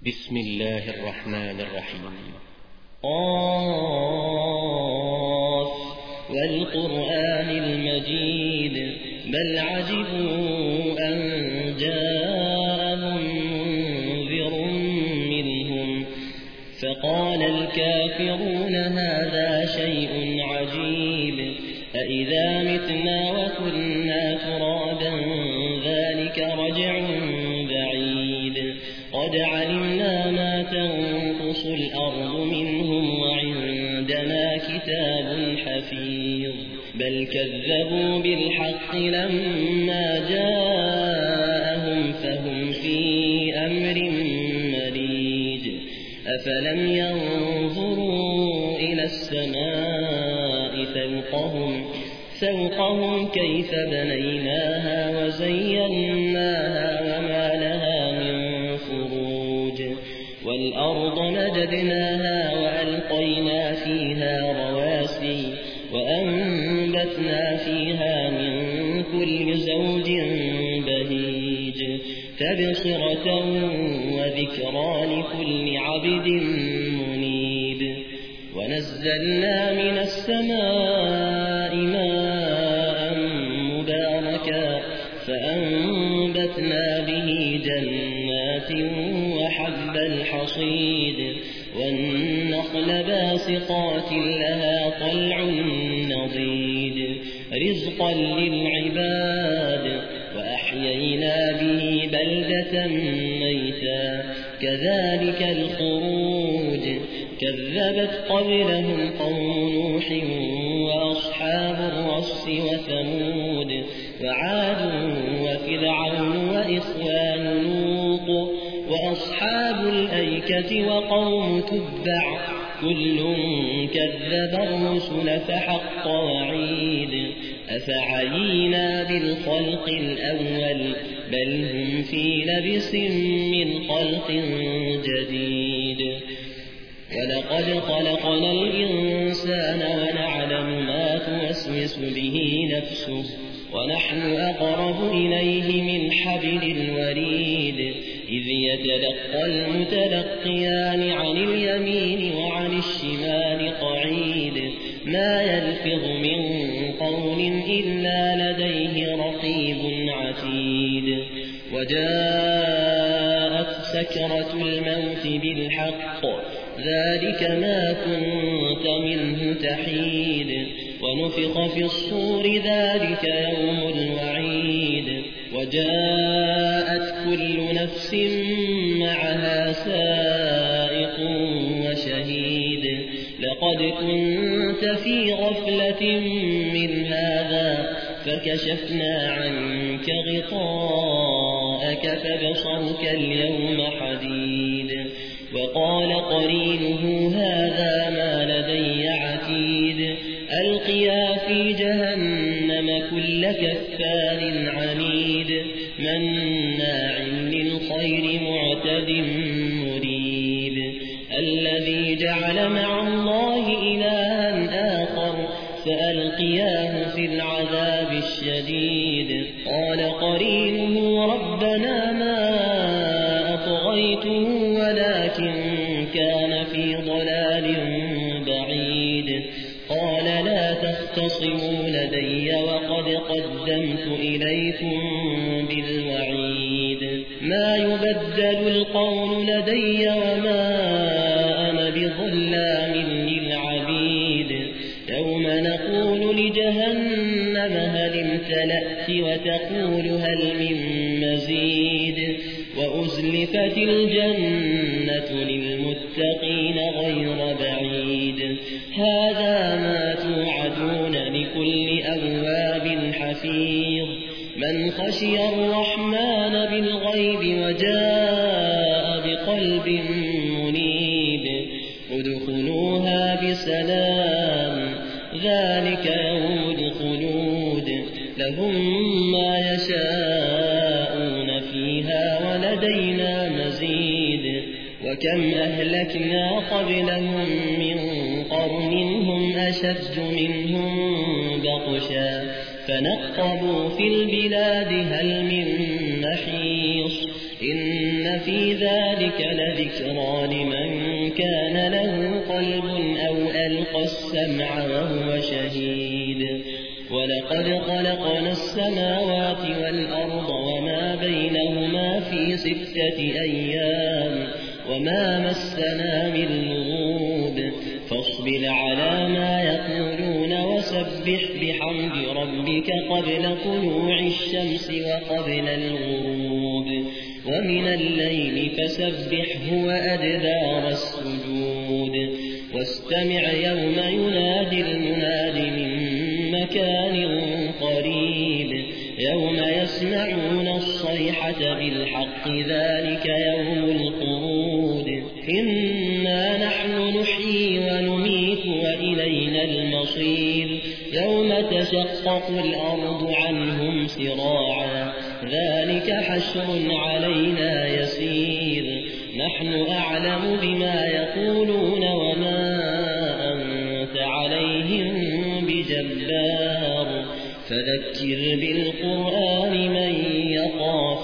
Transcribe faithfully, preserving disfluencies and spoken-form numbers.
بسم الله الرحمن الرحيم. قاف والقرآن المجيد بل عجبوا أن جاءهم منذر منهم فقال الكافرون هذا شيء عجيب أإذا متنا وكنا ترابا ذلك رجع بعيد قد علمنا ما تنقص الأرض منهم وعندنا كتاب حفيظ بل كذبوا بالحق لما جاءهم فهم في أمر مريج أفلم ينظروا إلى السماء فوقهم فوقهم كيف بنيناها وزيناها وما لها من فروج والأرض مددناها وألقينا فيها رواسي وأنبتنا فيها من كل زوج بهيج تبصرة وذكرى لكل عبد منيب ونزلنا من السماء ماء مباركا فأنبتنا به جنات وحب الحصيد والنخل باسقات لها طلع نضيد رزقا للعباد وأحيينا به بلدة ميتا كذلك الخروج كذبت قبلهم قوم نوح وأصحاب الرس وثمود وعاد وفرعون وإخوان لوط وأصحاب الأيكة وقوم تبع كل كذب الرسل فحق وعيد أفعينا بالخلق الأول بل هم في لبس من خلق جديد ولقد خلقنا الإنسان ونعلم ما توسوس به نفسه ونحن أقرب إليه من حبل الوريد إذ يتلقى المتلقيان عن اليمين وعن الشمال قعيد ما يلفظ من قول إلا لديه رقيب عتيد وجاءت سكرة الموت بالحق ذلك ما كنت منه تحيد ونفخ في الصور ذلك يوم الوعيد وجاءت كل نفس معها سائق وشهيد لقد كنت في غفلة من هذا فكشفنا عنك غطاءك فبصرك اليوم حديد وقال قرينه هذا ما لدي عتيد ألقيا في جهنم كل كفار عنيد مناع للخير معتد مريب الذي جعل مع الله إلها آخر فألقياه في العذاب الشديد قال قرينه ربنا ما أطغيته ولكن كان في ضلال بعيد قال لا تختصموا لدي وقد قدمت إليكم بالوعيد ما يبدل القول لدي وما أنا بظلام للعبيد يوم نقول لجهنم هل امتلأت وتقول هل من مزيد وأزلفت الجنة للمتقين غير بعيد هذا ما توعدون لكل أواب حفيظ من خشي الرحمن بالغيب وجاء بقلب منيب ادخلوها بسلام ذلك يوم الخلود لهم ما يشاءون فيها ولدينا مزيد وكم أهلكنا قبلهم من قرن هم أشد منهم بطشا فنقبوا في البلاد هل من محيص إن في ذلك لذكرى لمن كان له قلب أو ألقى السمع وهو شهيد ولقد خلقنا السماوات والأرض وما بينهما في ستة أيام وما مسنا من لغوب فاصبر على ما يقولون وسبح بحمد ربك قبل طلوع الشمس وقبل الغروب ومن الليل فسبحه وأدبار السجود واستمع يوم ينادي المناد من مكان قريب يوم يسمعون الصيحة بالحق ذلك يوم الخروج إنا نحن نحيي ونميت وإلينا المصير يوم تشقق الأرض عنهم سراعا ذلك حشر علينا يسير نحن أعلم بما يقولون وما أنت عليهم بجبار فذكر بالقرآن من يخاف